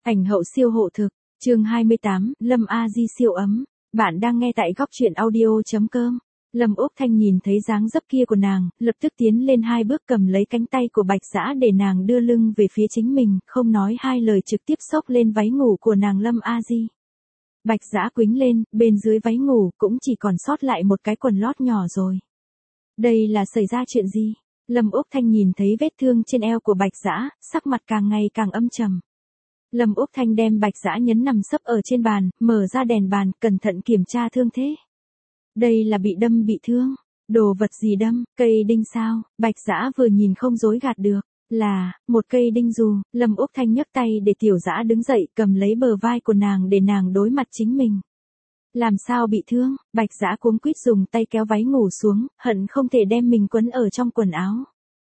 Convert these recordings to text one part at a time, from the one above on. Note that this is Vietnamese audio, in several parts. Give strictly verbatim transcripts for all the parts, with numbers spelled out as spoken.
Ảnh hậu siêu hộ thực, chương hai mươi tám, Lâm A Di siêu ấm. Bạn đang nghe tại góc truyện audio.com. Lâm Úc Thanh nhìn thấy dáng dấp kia của nàng, lập tức tiến lên hai bước cầm lấy cánh tay của Bạch Dã để nàng đưa lưng về phía chính mình, không nói hai lời trực tiếp xốc lên váy ngủ của nàng Lâm A Di. Bạch Dã quĩnh lên, bên dưới váy ngủ cũng chỉ còn sót lại một cái quần lót nhỏ rồi. Đây là xảy ra chuyện gì? Lâm Úc Thanh nhìn thấy vết thương trên eo của Bạch Dã, sắc mặt càng ngày càng âm trầm. Lâm Úc Thanh đem Bạch Dã nhấn nằm sấp ở trên bàn, mở ra đèn bàn, cẩn thận kiểm tra thương thế. Đây là bị đâm bị thương. Đồ vật gì đâm? Cây đinh sao? Bạch Dã vừa nhìn không dối gạt được. Là, một cây đinh dù. Lâm Úc Thanh nhấc tay để Tiểu Dã đứng dậy, cầm lấy bờ vai của nàng để nàng đối mặt chính mình. Làm sao bị thương? Bạch Dã cuống quýt dùng tay kéo váy ngủ xuống, hận không thể đem mình quấn ở trong quần áo.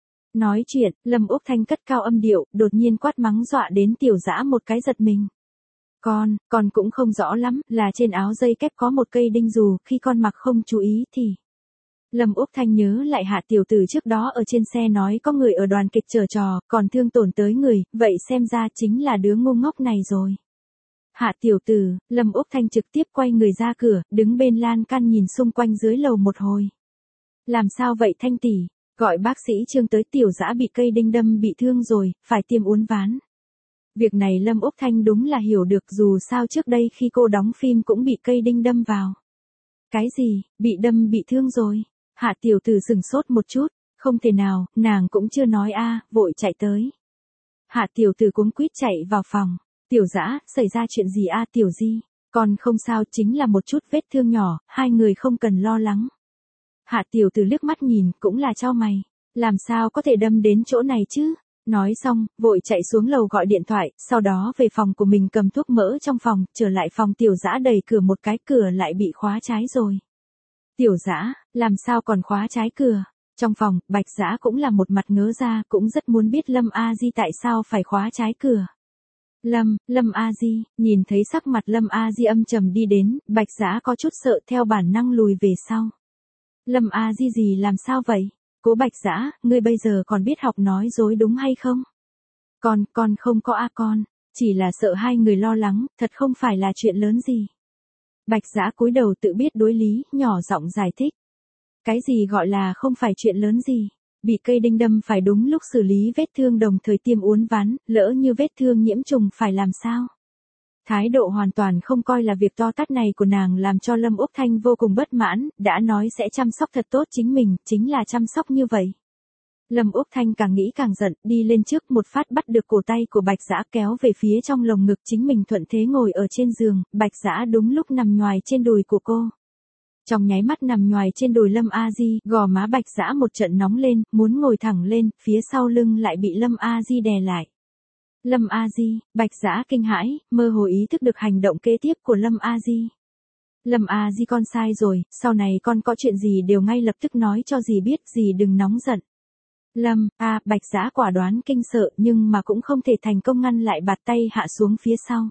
Nói chuyện, Lâm Úc Thanh cất cao âm điệu, đột nhiên quát mắng dọa đến Tiểu Dã một cái giật mình. Con, con cũng không rõ lắm, là trên áo dây kép có một cây đinh dù, khi con mặc không chú ý thì... Lâm Úc Thanh nhớ lại Hạ tiểu tử trước đó ở trên xe nói có người ở đoàn kịch giở trò, còn thương tổn tới người, vậy xem ra chính là đứa ngu ngốc này rồi. Hạ tiểu tử, Lâm Úc Thanh trực tiếp quay người ra cửa, đứng bên lan can nhìn xung quanh dưới lầu một hồi. Làm sao vậy Thanh tỷ? Gọi bác sĩ Trương tới. Tiểu Dã bị cây đinh đâm bị thương rồi, phải tiêm uốn ván. Việc này Lâm Úc Thanh đúng là hiểu được, dù sao trước đây khi cô đóng phim cũng bị cây đinh đâm vào. Cái gì, bị đâm bị thương rồi? Hạ tiểu tử sừng sốt một chút, không thể nào, nàng cũng chưa nói a, vội chạy tới. Hạ tiểu tử cuống quýt chạy vào phòng. Tiểu Dã, xảy ra chuyện gì a Tiểu Di? Còn không sao, chính là một chút vết thương nhỏ, hai người không cần lo lắng. Hạ tiểu tử liếc mắt nhìn, cũng là chau mày. Làm sao có thể đâm đến chỗ này chứ? Nói xong, vội chạy xuống lầu gọi điện thoại, sau đó về phòng của mình cầm thuốc mỡ trong phòng, trở lại phòng. Tiểu Dã đẩy cửa một cái, cửa lại bị khóa trái rồi. Tiểu Dã, làm sao còn khóa trái cửa? Trong phòng, Bạch Dã cũng là một mặt ngớ ra, cũng rất muốn biết Lâm A Di tại sao phải khóa trái cửa. Lâm, Lâm A Di, nhìn thấy sắc mặt Lâm A Di âm trầm đi đến, Bạch Dã có chút sợ, theo bản năng lùi về sau. Lâm A Di gì làm sao vậy? Cố Bạch Dã, ngươi bây giờ còn biết học nói dối đúng hay không? Con, con không có a con, chỉ là sợ hai người lo lắng, thật không phải là chuyện lớn gì. Bạch Dã cúi đầu tự biết đối lý, nhỏ giọng giải thích. Cái gì gọi là không phải chuyện lớn gì? Bị cây đinh đâm phải đúng lúc xử lý vết thương đồng thời tiêm uốn ván, lỡ như vết thương nhiễm trùng phải làm sao? Thái độ hoàn toàn không coi là việc to tát này của nàng làm cho Lâm Úc Thanh vô cùng bất mãn, đã nói sẽ chăm sóc thật tốt chính mình, chính là chăm sóc như vậy. Lâm Úc Thanh càng nghĩ càng giận, đi lên trước một phát bắt được cổ tay của Bạch Dã kéo về phía trong lồng ngực, chính mình thuận thế ngồi ở trên giường, Bạch Dã đúng lúc nằm nhoài trên đùi của cô. Trong nháy mắt nằm nhoài trên đùi Lâm A Di, gò má Bạch Dã một trận nóng lên, muốn ngồi thẳng lên, phía sau lưng lại bị Lâm A Di đè lại. Lâm A Di, Bạch Dã kinh hãi, mơ hồ ý thức được hành động kế tiếp của Lâm A Di. Lâm A Di con sai rồi, sau này con có chuyện gì đều ngay lập tức nói cho dì biết, dì đừng nóng giận. Lâm, a, Bạch Dã quả đoán kinh sợ nhưng mà cũng không thể thành công ngăn lại, bạt tay hạ xuống phía sau.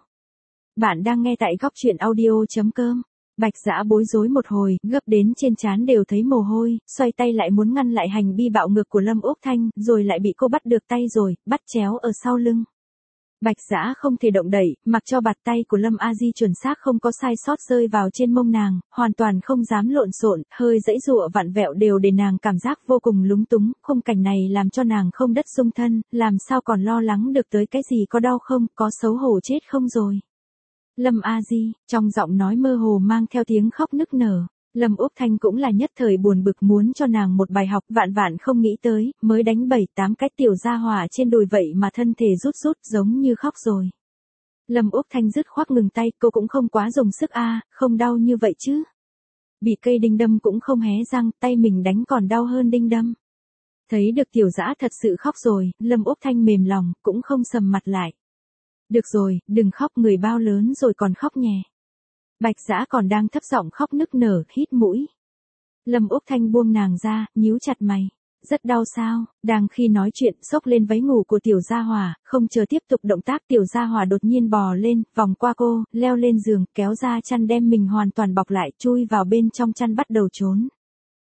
Bạn đang nghe tại góc truyện audio.com. Bạch Dã bối rối một hồi, gấp đến trên trán đều thấy mồ hôi, xoay tay lại muốn ngăn lại hành vi bạo ngược của Lâm Úc Thanh, rồi lại bị cô bắt được tay rồi, bắt chéo ở sau lưng. Bạch Dã không thể động đậy, mặc cho bạt tay của Lâm A Di chuẩn xác không có sai sót rơi vào trên mông nàng, hoàn toàn không dám lộn xộn, hơi giãy giụa vặn vẹo đều để nàng cảm giác vô cùng lúng túng, khung cảnh này làm cho nàng không đất xung thân, làm sao còn lo lắng được tới cái gì, có đau không, có xấu hổ chết không rồi. Lâm A Di, trong giọng nói mơ hồ mang theo tiếng khóc nức nở. Lâm Úc Thanh cũng là nhất thời buồn bực, muốn cho nàng một bài học, vạn vạn không nghĩ tới, mới đánh bảy tám cái tiểu gia hỏa trên đùi vậy mà thân thể rút rút giống như khóc rồi. Lâm Úc Thanh dứt khoát ngừng tay, cô cũng không quá dùng sức a, không đau như vậy chứ. Bị cây đinh đâm cũng không hé răng, tay mình đánh còn đau hơn đinh đâm. Thấy được Tiểu Dã thật sự khóc rồi, Lâm Úc Thanh mềm lòng, cũng không sầm mặt lại. Được rồi, đừng khóc, người bao lớn rồi còn khóc nhè. Bạch Dã còn đang thấp giọng khóc nức nở, hít mũi. Lâm Úc Thanh buông nàng ra, nhíu chặt mày. Rất đau sao? Đang khi nói chuyện, xốc lên váy ngủ của Tiểu Gia Hỏa, không chờ tiếp tục động tác, Tiểu Gia Hỏa đột nhiên bò lên, vòng qua cô, leo lên giường, kéo ra chăn đem mình hoàn toàn bọc lại, chui vào bên trong chăn bắt đầu trốn.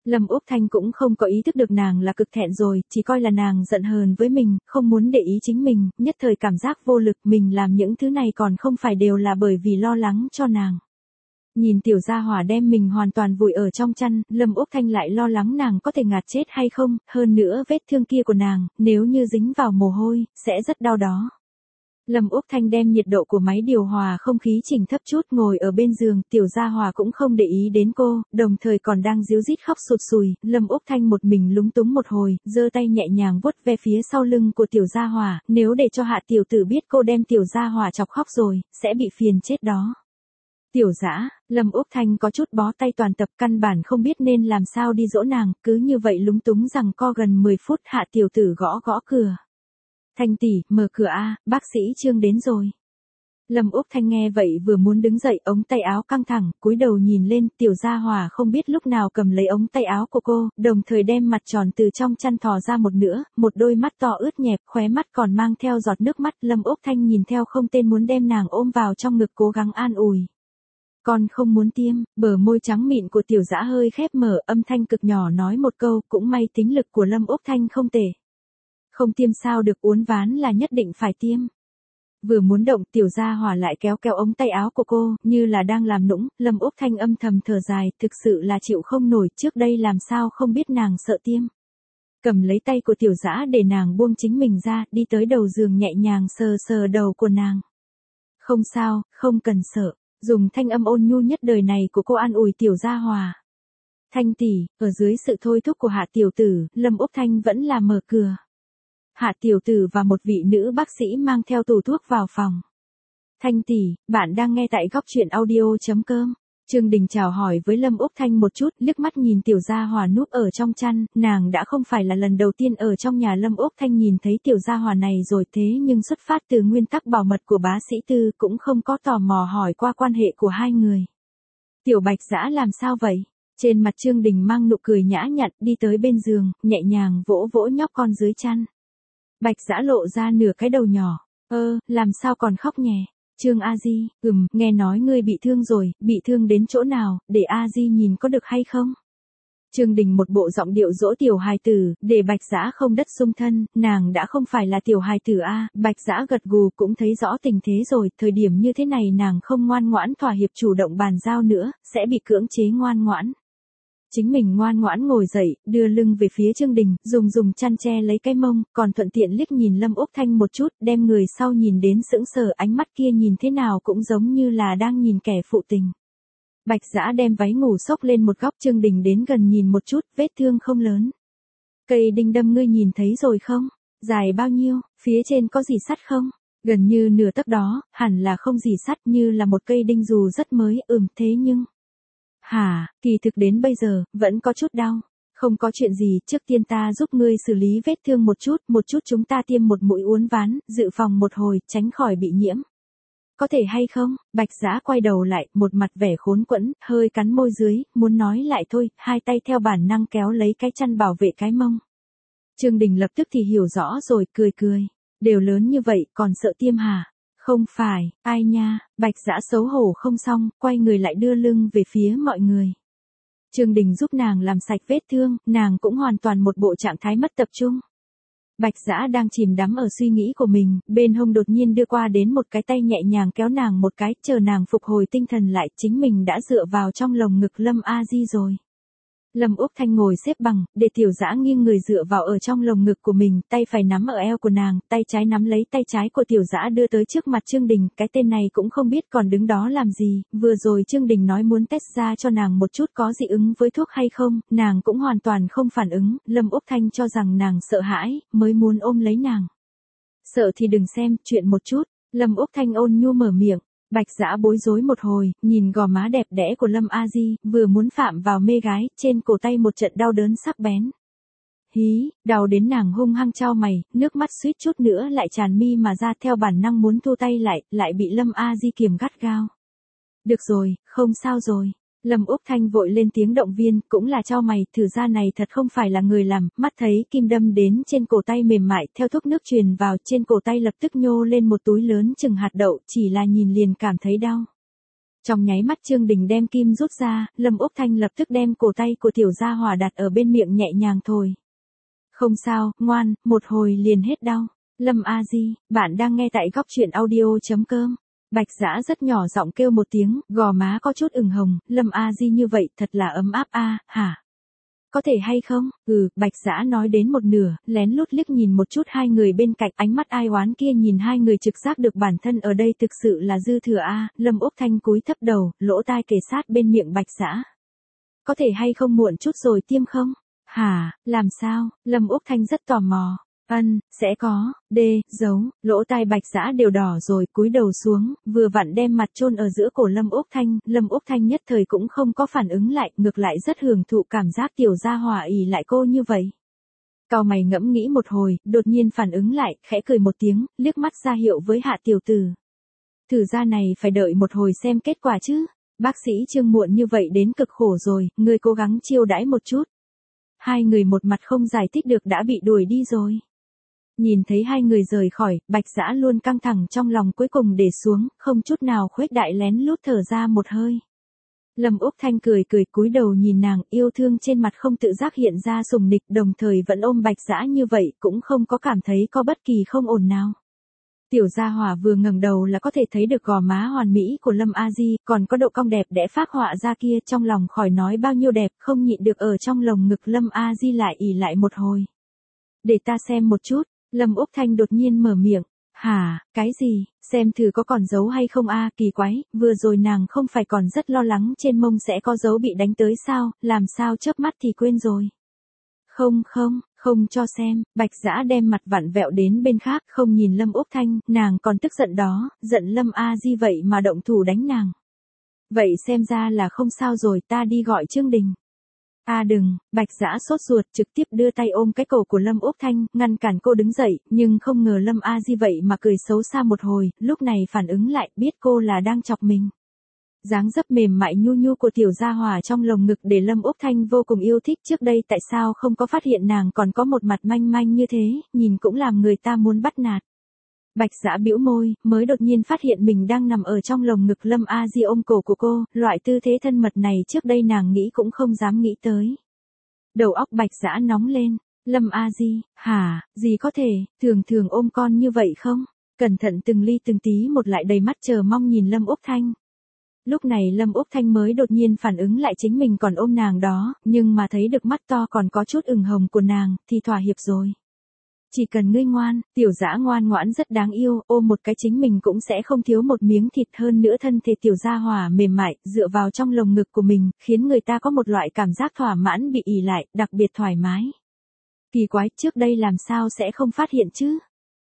Lâm Úc Thanh cũng không có ý thức được nàng là cực thẹn rồi, chỉ coi là nàng giận hờn với mình, không muốn để ý chính mình, nhất thời cảm giác vô lực, mình làm những thứ này còn không phải đều là bởi vì lo lắng cho nàng. Nhìn tiểu gia hỏa đem mình hoàn toàn vùi ở trong chăn, Lâm Úc Thanh lại lo lắng nàng có thể ngạt chết hay không, hơn nữa vết thương kia của nàng, nếu như dính vào mồ hôi, sẽ rất đau đó. Lâm Úc Thanh đem nhiệt độ của máy điều hòa không khí chỉnh thấp chút, ngồi ở bên giường, tiểu gia hỏa cũng không để ý đến cô, đồng thời còn đang ríu rít khóc sụt sùi, Lâm Úc Thanh một mình lúng túng một hồi, giơ tay nhẹ nhàng vuốt ve phía sau lưng của tiểu gia hỏa, nếu để cho Hạ tiểu tử biết cô đem tiểu gia hỏa chọc khóc rồi, sẽ bị phiền chết đó. Tiểu Dã, Lâm Úc Thanh có chút bó tay toàn tập, căn bản không biết nên làm sao đi dỗ nàng, cứ như vậy lúng túng rằng co gần mười phút, Hạ tiểu tử gõ gõ cửa. Thanh tỷ, mở cửa a, bác sĩ Trương đến rồi. Lâm Úc Thanh nghe vậy vừa muốn đứng dậy, ống tay áo căng thẳng, cúi đầu nhìn lên, tiểu gia hỏa không biết lúc nào cầm lấy ống tay áo của cô, đồng thời đem mặt tròn từ trong chăn thò ra một nửa, một đôi mắt to ướt nhẹp, khóe mắt còn mang theo giọt nước mắt, Lâm Úc Thanh nhìn theo không tên muốn đem nàng ôm vào trong ngực cố gắng an ủi. Con không muốn tiêm, bờ môi trắng mịn của tiểu Dã hơi khép mở, âm thanh cực nhỏ nói một câu, cũng may tính lực của Lâm Úc Thanh không tệ. Không tiêm sao được, uốn ván là nhất định phải tiêm. Vừa muốn động, tiểu gia hỏa lại kéo kéo ống tay áo của cô, như là đang làm nũng, Lâm Úc Thanh âm thầm thở dài, thực sự là chịu không nổi, trước đây làm sao không biết nàng sợ tiêm. Cầm lấy tay của tiểu Dã để nàng buông chính mình ra, đi tới đầu giường nhẹ nhàng sờ sờ đầu của nàng. Không sao, không cần sợ, dùng thanh âm ôn nhu nhất đời này của cô an ủi tiểu gia hỏa. Thanh tỷ, ở dưới sự thôi thúc của Hạ tiểu tử, Lâm Úc Thanh vẫn là mở cửa. Hạ tiểu tử và một vị nữ bác sĩ mang theo tủ thuốc vào phòng. Thanh tỷ, bạn đang nghe tại góc truyện audio chấm com. Trương Đình chào hỏi với Lâm Úc Thanh một chút, liếc mắt nhìn tiểu gia hỏa núp ở trong chăn, nàng đã không phải là lần đầu tiên ở trong nhà Lâm Úc Thanh nhìn thấy tiểu gia hỏa này rồi, thế nhưng xuất phát từ nguyên tắc bảo mật của bá sĩ Tư cũng không có tò mò hỏi qua quan hệ của hai người. Tiểu Bạch Dã làm sao vậy? Trên mặt Trương Đình mang nụ cười nhã nhặn, đi tới bên giường, nhẹ nhàng vỗ vỗ nhóc con dưới chăn. Bạch Dã lộ ra nửa cái đầu nhỏ, ơ, làm sao còn khóc nhè? Trương A Di, ừm, nghe nói ngươi bị thương rồi, bị thương đến chỗ nào, để A Di nhìn có được hay không? Trương Đình một bộ giọng điệu dỗ tiểu hài tử, để Bạch Dã không đất xung thân, nàng đã không phải là tiểu hài tử a. Bạch Dã gật gù cũng thấy rõ tình thế rồi, thời điểm như thế này nàng không ngoan ngoãn thỏa hiệp chủ động bàn giao nữa, sẽ bị cưỡng chế ngoan ngoãn. Chính mình ngoan ngoãn ngồi dậy, đưa lưng về phía Trương Đình, dùng dùng chăn che lấy cái mông, còn thuận tiện liếc nhìn Lâm Úc Thanh một chút, đem người sau nhìn đến sững sờ, ánh mắt kia nhìn thế nào cũng giống như là đang nhìn kẻ phụ tình. Bạch Dã đem váy ngủ xốc lên một góc, Trương Đình đến gần nhìn một chút, vết thương không lớn. Cây đinh đâm ngươi nhìn thấy rồi không? Dài bao nhiêu, phía trên có gì sắt không? Gần như nửa tấc đó, hẳn là không gì sắt, như là một cây đinh dù rất mới, ừm thế nhưng... Hả, kỳ thực đến bây giờ, vẫn có chút đau. Không có chuyện gì, trước tiên ta giúp ngươi xử lý vết thương một chút, một chút chúng ta tiêm một mũi uốn ván, dự phòng một hồi, tránh khỏi bị nhiễm. Có thể hay không? Bạch Dã quay đầu lại, một mặt vẻ khốn quẫn, hơi cắn môi dưới, muốn nói lại thôi, hai tay theo bản năng kéo lấy cái chăn bảo vệ cái mông. Trương Đình lập tức thì hiểu rõ rồi, cười cười. Đều lớn như vậy, còn sợ tiêm hả? Không phải, ai nha, Bạch Dã xấu hổ không xong, quay người lại đưa lưng về phía mọi người. Trương Đình giúp nàng làm sạch vết thương, nàng cũng hoàn toàn một bộ trạng thái mất tập trung. Bạch Dã đang chìm đắm ở suy nghĩ của mình, bên hông đột nhiên đưa qua đến một cái tay nhẹ nhàng kéo nàng một cái, chờ nàng phục hồi tinh thần lại, chính mình đã dựa vào trong lồng ngực Lâm A Di rồi. Lâm Úc Thanh ngồi xếp bằng, để tiểu Dã nghiêng người dựa vào ở trong lồng ngực của mình, tay phải nắm ở eo của nàng, tay trái nắm lấy tay trái của tiểu Dã đưa tới trước mặt Trương Đình, cái tên này cũng không biết còn đứng đó làm gì, vừa rồi Trương Đình nói muốn test ra cho nàng một chút có dị ứng với thuốc hay không, nàng cũng hoàn toàn không phản ứng, Lâm Úc Thanh cho rằng nàng sợ hãi, mới muốn ôm lấy nàng. Sợ thì đừng xem, chuyện một chút, Lâm Úc Thanh ôn nhu mở miệng. Bạch Dã bối rối một hồi, nhìn gò má đẹp đẽ của Lâm A Di, vừa muốn phạm vào mê gái, trên cổ tay một trận đau đớn sắc bén. Hí, đau đến nàng hung hăng chau mày, nước mắt suýt chút nữa lại tràn mi mà ra, theo bản năng muốn thu tay lại, lại bị Lâm A Di kiềm gắt gao. Được rồi, không sao rồi. Lâm Úc Thanh vội lên tiếng động viên, cũng là chau mày, thử ra này thật không phải là người làm, mắt thấy kim đâm đến trên cổ tay mềm mại, theo thuốc nước truyền vào, trên cổ tay lập tức nhô lên một túi lớn chừng hạt đậu, chỉ là nhìn liền cảm thấy đau. Trong nháy mắt Trương Đình đem kim rút ra, Lâm Úc Thanh lập tức đem cổ tay của tiểu gia hỏa đặt ở bên miệng nhẹ nhàng thổi. Không sao, ngoan, một hồi liền hết đau. Lâm A Di, bạn đang nghe tại góc truyện audio.com. Bạch Dã rất nhỏ giọng kêu một tiếng, gò má có chút ửng hồng, Lâm A Di như vậy thật là ấm áp a, hả? Có thể hay không? Ừ, Bạch Dã nói đến một nửa, lén lút liếc nhìn một chút hai người bên cạnh, ánh mắt ai oán kia nhìn hai người trực giác được bản thân ở đây thực sự là dư thừa a. Lâm Úc Thanh cúi thấp đầu, lỗ tai kề sát bên miệng Bạch Dã. Có thể hay không muộn chút rồi tiêm không? Hả, làm sao? Lâm Úc Thanh rất tò mò. Ân, sẽ có, đê, giấu, lỗ tai Bạch Dã đều đỏ rồi, cúi đầu xuống, vừa vặn đem mặt chôn ở giữa cổ Lâm Úc Thanh, Lâm Úc Thanh nhất thời cũng không có phản ứng lại, ngược lại rất hưởng thụ cảm giác tiểu gia hỏa ỉ lại cô như vậy. Cau mày ngẫm nghĩ một hồi, đột nhiên phản ứng lại, khẽ cười một tiếng, liếc mắt ra hiệu với Hạ tiểu tử. Thử ra này phải đợi một hồi xem kết quả chứ, bác sĩ Trương muộn như vậy đến cực khổ rồi, ngươi cố gắng chiêu đãi một chút. Hai người một mặt không giải thích được đã bị đuổi đi rồi. Nhìn thấy hai người rời khỏi, Bạch Dã luôn căng thẳng trong lòng cuối cùng để xuống, không chút nào khuếch đại lén lút thở ra một hơi. Lâm Úc Thanh cười cười cúi đầu nhìn nàng, yêu thương trên mặt không tự giác hiện ra sùng nịch, đồng thời vẫn ôm Bạch Dã như vậy, cũng không có cảm thấy có bất kỳ không ổn nào. Tiểu gia hỏa vừa ngẩng đầu là có thể thấy được gò má hoàn mỹ của Lâm A Di, còn có độ cong đẹp đẽ phác họa ra kia, trong lòng khỏi nói bao nhiêu đẹp, không nhịn được ở trong lồng ngực Lâm A Di lại ỉ lại một hồi. Để ta xem một chút. Lâm Úc Thanh đột nhiên mở miệng. Hả, cái gì, xem thử có còn dấu hay không a, kỳ quái, vừa rồi nàng không phải còn rất lo lắng trên mông sẽ có dấu bị đánh tới sao, làm sao chớp mắt thì quên rồi. Không không, không cho xem, Bạch Dã đem mặt vặn vẹo đến bên khác, không nhìn Lâm Úc Thanh, nàng còn tức giận đó, giận Lâm A Di vậy mà động thủ đánh nàng. Vậy xem ra là không sao rồi, ta đi gọi Trương Đình. A à đừng, Bạch Dã sốt ruột trực tiếp đưa tay ôm cái cổ của Lâm Úc Thanh, ngăn cản cô đứng dậy, nhưng không ngờ Lâm A Di vậy mà cười xấu xa một hồi, lúc này phản ứng lại, biết cô là đang chọc mình. Dáng dấp mềm mại nhu nhu của tiểu gia hỏa trong lồng ngực để Lâm Úc Thanh vô cùng yêu thích, trước đây tại sao không có phát hiện nàng còn có một mặt manh manh như thế, nhìn cũng làm người ta muốn bắt nạt. Bạch Dã bĩu môi, mới đột nhiên phát hiện mình đang nằm ở trong lồng ngực Lâm A Di ôm cổ của cô, loại tư thế thân mật này trước đây nàng nghĩ cũng không dám nghĩ tới. Đầu óc Bạch Dã nóng lên, Lâm A Di, hả, gì có thể, thường thường ôm con như vậy không? Cẩn thận từng ly từng tí một lại đầy mắt chờ mong nhìn Lâm Úc Thanh. Lúc này Lâm Úc Thanh mới đột nhiên phản ứng lại chính mình còn ôm nàng đó, nhưng mà thấy được mắt to còn có chút ửng hồng của nàng, thì thỏa hiệp rồi. Chỉ cần ngươi ngoan, tiểu Dã ngoan ngoãn rất đáng yêu, ôm một cái chính mình cũng sẽ không thiếu một miếng thịt, hơn nữa thân thể tiểu gia hỏa mềm mại, dựa vào trong lồng ngực của mình, khiến người ta có một loại cảm giác thỏa mãn bị ỉ lại, đặc biệt thoải mái. Kỳ quái, trước đây làm sao sẽ không phát hiện chứ?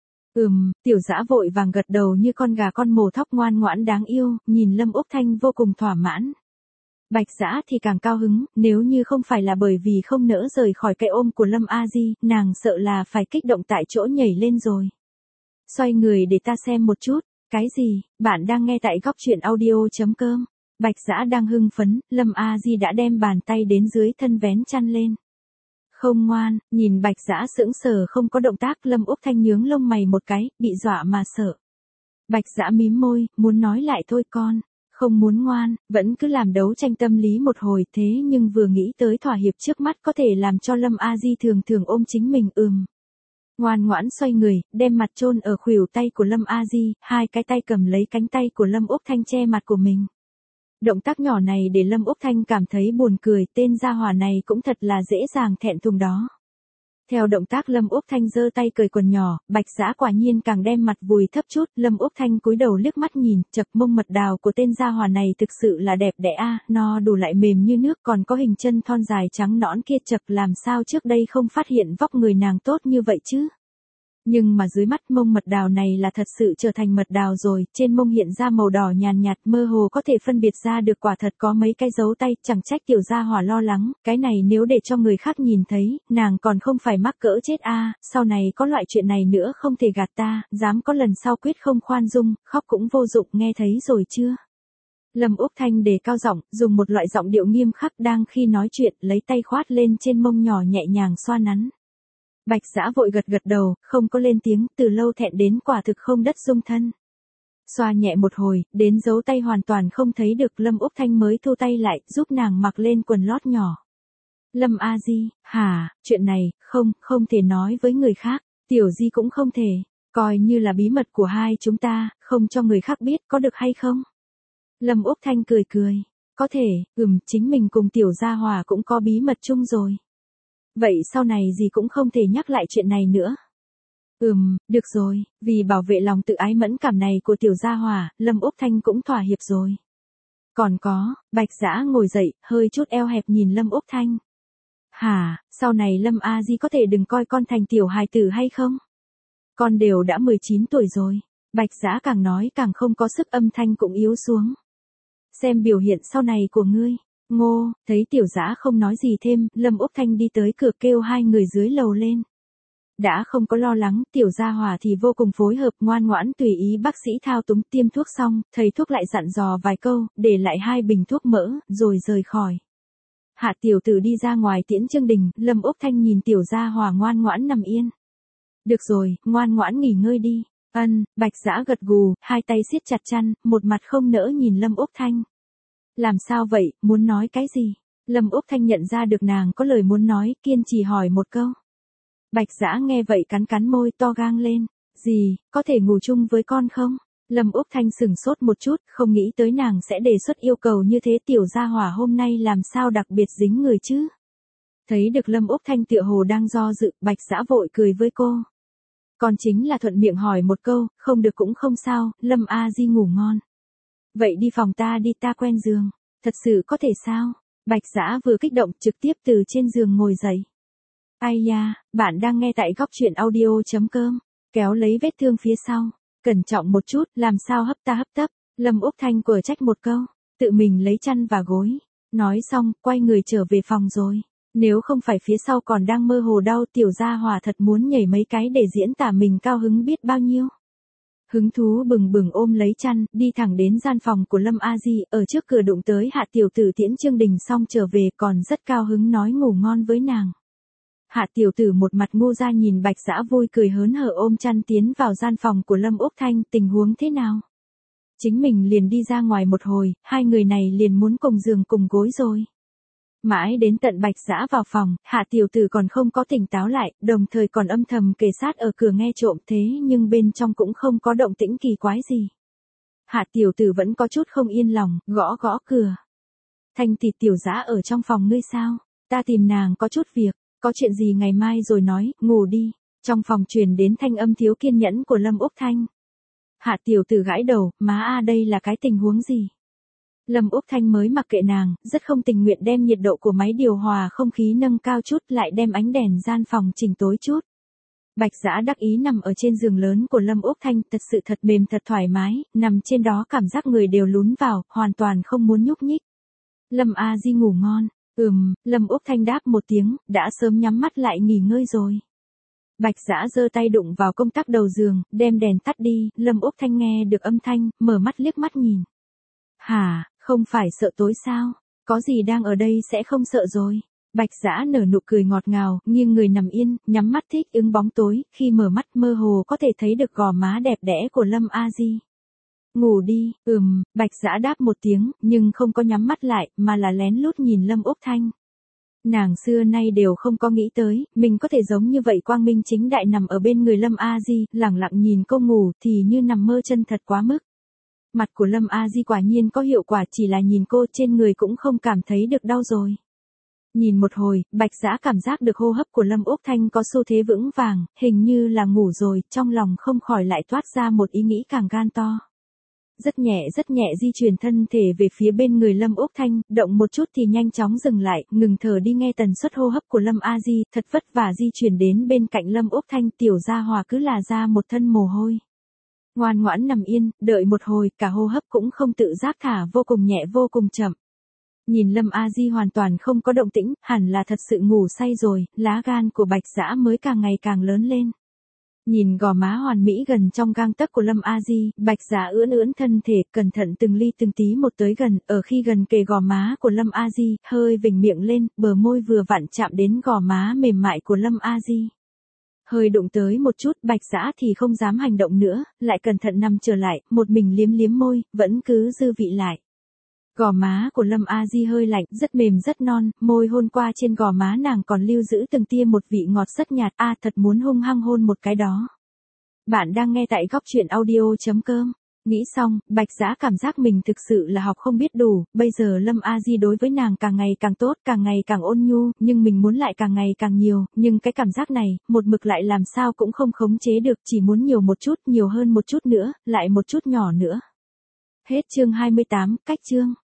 Ừm, tiểu Dã vội vàng gật đầu như con gà con mổ thóc ngoan ngoãn đáng yêu, nhìn Lâm Úc Thanh vô cùng thỏa mãn. Bạch Dã thì càng cao hứng, nếu như không phải là bởi vì không nỡ rời khỏi cái ôm của Lâm A Di, nàng sợ là phải kích động tại chỗ nhảy lên rồi. Xoay người để ta xem một chút, cái gì, bạn đang nghe tại góc truyện audio.com. Bạch Dã đang hưng phấn, Lâm A Di đã đem bàn tay đến dưới thân vén chăn lên. Không ngoan, nhìn Bạch Dã sững sờ không có động tác, Lâm Úc Thanh nhướng lông mày một cái, bị dọa mà sợ. Bạch Dã mím môi, muốn nói lại thôi con. Không muốn ngoan, vẫn cứ làm đấu tranh tâm lý một hồi, thế nhưng vừa nghĩ tới thỏa hiệp trước mắt có thể làm cho Lâm A Di thường thường ôm chính mình, ừm. Ngoan ngoãn xoay người, đem mặt chôn ở khuỷu tay của Lâm A Di, hai cái tay cầm lấy cánh tay của Lâm Úc Thanh che mặt của mình. Động tác nhỏ này để Lâm Úc Thanh cảm thấy buồn cười, tên gia hỏa này cũng thật là dễ dàng thẹn thùng đó. Theo động tác Lâm Úc Thanh giơ tay cởi quần nhỏ, Bạch Dã quả nhiên càng đem mặt vùi thấp chút, Lâm Úc Thanh cúi đầu liếc mắt nhìn, chật mông mật đào của tên gia hỏa này thực sự là đẹp đẽ a, no đủ lại mềm như nước, còn có hình chân thon dài trắng nõn kia, chật làm sao trước đây không phát hiện vóc người nàng tốt như vậy chứ. Nhưng mà dưới mắt mông mật đào này là thật sự trở thành mật đào rồi, trên mông hiện ra màu đỏ nhàn nhạt, mơ hồ có thể phân biệt ra được quả thật có mấy cái dấu tay, chẳng trách tiểu gia hỏa lo lắng, cái này nếu để cho người khác nhìn thấy, nàng còn không phải mắc cỡ chết a, sau này có loại chuyện này nữa không thể gạt ta, dám có lần sau quyết không khoan dung, khóc cũng vô dụng, nghe thấy rồi chưa? Lâm Úc Thanh đề cao giọng, dùng một loại giọng điệu nghiêm khắc đang khi nói chuyện, lấy tay khoát lên trên mông nhỏ nhẹ nhàng xoa nắn. Bạch Dã vội gật gật đầu, không có lên tiếng, từ lâu thẹn đến quả thực không đất dung thân. Xoa nhẹ một hồi, đến dấu tay hoàn toàn không thấy được Lâm Úc Thanh mới thu tay lại, giúp nàng mặc lên quần lót nhỏ. Lâm A Di, hả, chuyện này, không, không thể nói với người khác, Tiểu Di cũng không thể, coi như là bí mật của hai chúng ta, không cho người khác biết, có được hay không? Lâm Úc Thanh cười cười, có thể, ừm, chính mình cùng Tiểu Gia Hòa cũng có bí mật chung rồi. Vậy sau này gì cũng không thể nhắc lại chuyện này nữa. Ừm, được rồi, vì bảo vệ lòng tự ái mẫn cảm này của Tiểu Gia Hòa, Lâm Úc Thanh cũng thỏa hiệp rồi. Còn có, Bạch Dã ngồi dậy, hơi chút eo hẹp nhìn Lâm Úc Thanh. Hả, sau này Lâm A Di có thể đừng coi con thành tiểu hài tử hay không? Con đều đã mười chín tuổi rồi. Bạch Dã càng nói càng không có sức, âm thanh cũng yếu xuống. Xem biểu hiện sau này của ngươi. Ngô, thấy Tiểu Dã không nói gì thêm, Lâm Úc Thanh đi tới cửa kêu hai người dưới lầu lên. Đã không có lo lắng, Tiểu Gia Hòa thì vô cùng phối hợp, ngoan ngoãn tùy ý bác sĩ thao túng tiêm thuốc xong, thầy thuốc lại dặn dò vài câu, để lại hai bình thuốc mỡ, rồi rời khỏi. Hạ tiểu tử đi ra ngoài tiễn Trương Đình, Lâm Úc Thanh nhìn Tiểu Gia Hòa ngoan ngoãn nằm yên. Được rồi, ngoan ngoãn nghỉ ngơi đi. Ân, Bạch Dã gật gù, hai tay siết chặt chăn, một mặt không nỡ nhìn Lâm Úc Thanh. Làm sao vậy, muốn nói cái gì? Lâm Úc Thanh nhận ra được nàng có lời muốn nói, kiên trì hỏi một câu. Bạch Dã nghe vậy cắn cắn môi to gang lên. Gì, có thể ngủ chung với con không? Lâm Úc Thanh sừng sốt một chút, không nghĩ tới nàng sẽ đề xuất yêu cầu như thế. Tiểu Gia Hòa hôm nay làm sao đặc biệt dính người chứ? Thấy được Lâm Úc Thanh tựa hồ đang do dự, Bạch Dã vội cười với cô. Còn chính là thuận miệng hỏi một câu, không được cũng không sao, Lâm A Di ngủ ngon. Vậy đi phòng ta đi, ta quen giường. Thật sự có thể sao? Bạch Dã vừa kích động trực tiếp từ trên giường ngồi dậy. Ai da, bạn đang nghe tại góc truyện audio.com, kéo lấy vết thương phía sau. Cẩn trọng một chút, làm sao hấp ta hấp tấp. Lâm Úc Thanh quở trách một câu, tự mình lấy chăn và gối. Nói xong, quay người trở về phòng rồi. Nếu không phải phía sau còn đang mơ hồ đau, Tiểu Gia Hòa thật muốn nhảy mấy cái để diễn tả mình cao hứng biết bao nhiêu. Hứng thú bừng bừng ôm lấy chăn, đi thẳng đến gian phòng của Lâm A Di, ở trước cửa đụng tới Hạ tiểu tử tiễn Trương Đình xong trở về, còn rất cao hứng nói ngủ ngon với nàng. Hạ tiểu tử một mặt ngu ra nhìn Bạch Dã vui cười hớn hở ôm chăn tiến vào gian phòng của Lâm Úc Thanh, tình huống thế nào? Chính mình liền đi ra ngoài một hồi, hai người này liền muốn cùng giường cùng gối rồi. Mãi đến tận Bạch Dã vào phòng, Hạ tiểu tử còn không có tỉnh táo lại, đồng thời còn âm thầm kề sát ở cửa nghe trộm, thế nhưng bên trong cũng không có động tĩnh kỳ quái gì. Hạ tiểu tử vẫn có chút không yên lòng, gõ gõ cửa. Thanh Thịt Tiểu Dã ở trong phòng ngươi sao? Ta tìm nàng có chút việc, có chuyện gì ngày mai rồi nói, ngủ đi. Trong phòng truyền đến thanh âm thiếu kiên nhẫn của Lâm Úc Thanh. Hạ tiểu tử gãi đầu, má a đây là cái tình huống gì? Lâm Úc Thanh mới mặc kệ nàng, rất không tình nguyện đem nhiệt độ của máy điều hòa không khí nâng cao chút, lại đem ánh đèn gian phòng chỉnh tối chút. Bạch Dã đắc ý nằm ở trên giường lớn của Lâm Úc Thanh, thật sự thật mềm thật thoải mái, nằm trên đó cảm giác người đều lún vào, hoàn toàn không muốn nhúc nhích. Lâm A Di ngủ ngon. Ừm, Lâm Úc Thanh đáp một tiếng, đã sớm nhắm mắt lại nghỉ ngơi rồi. Bạch Dã giơ tay đụng vào công tắc đầu giường, đem đèn tắt đi, Lâm Úc Thanh nghe được âm thanh, mở mắt liếc mắt nhìn. Hả, không phải sợ tối sao? Có gì đang ở đây sẽ không sợ rồi. Bạch Dã nở nụ cười ngọt ngào, nghiêng người nằm yên, nhắm mắt thích ứng bóng tối, khi mở mắt mơ hồ có thể thấy được gò má đẹp đẽ của Lâm A Di. Ngủ đi, ừm, Bạch Dã đáp một tiếng, nhưng không có nhắm mắt lại, mà là lén lút nhìn Lâm Úc Thanh. Nàng xưa nay đều không có nghĩ tới, mình có thể giống như vậy quang minh chính đại nằm ở bên người Lâm A Di, lẳng lặng nhìn cô ngủ thì như nằm mơ chân thật quá mức. Mặt của Lâm A Di quả nhiên có hiệu quả, chỉ là nhìn cô trên người cũng không cảm thấy được đau rồi. Nhìn một hồi, Bạch Dã cảm giác được hô hấp của Lâm Úc Thanh có xu thế vững vàng, hình như là ngủ rồi, trong lòng không khỏi lại toát ra một ý nghĩ càng gan to. Rất nhẹ rất nhẹ di chuyển thân thể về phía bên người Lâm Úc Thanh, động một chút thì nhanh chóng dừng lại, ngừng thở đi nghe tần suất hô hấp của Lâm A Di, thật vất vả di chuyển đến bên cạnh Lâm Úc Thanh. Tiểu Gia Hòa cứ là ra một thân mồ hôi. Ngoan ngoãn nằm yên, đợi một hồi, cả hô hấp cũng không tự giác thả, vô cùng nhẹ vô cùng chậm. Nhìn Lâm A Di hoàn toàn không có động tĩnh, hẳn là thật sự ngủ say rồi, lá gan của Bạch Dã mới càng ngày càng lớn lên. Nhìn gò má hoàn mỹ gần trong gang tấc của Lâm A Di, Bạch Dã ưỡn ưỡn thân thể, cẩn thận từng ly từng tí một tới gần, ở khi gần kề gò má của Lâm A Di, hơi vểnh miệng lên, bờ môi vừa vặn chạm đến gò má mềm mại của Lâm A Di. Hơi đụng tới một chút, Bạch Dã thì không dám hành động nữa, lại cẩn thận nằm trở lại, một mình liếm liếm môi, vẫn cứ dư vị lại. Gò má của Lâm A Di hơi lạnh, rất mềm rất non, môi hôn qua trên gò má nàng còn lưu giữ từng tia một vị ngọt rất nhạt, a thật muốn hung hăng hôn một cái đó. Bạn đang nghe tại góc truyện audio.com. Nghĩ xong, Bạch Dã cảm giác mình thực sự là học không biết đủ, bây giờ Lâm A Di đối với nàng càng ngày càng tốt, càng ngày càng ôn nhu, nhưng mình muốn lại càng ngày càng nhiều, nhưng cái cảm giác này, một mực lại làm sao cũng không khống chế được, chỉ muốn nhiều một chút, nhiều hơn một chút nữa, lại một chút nhỏ nữa. Hết chương hai mươi tám, cách chương.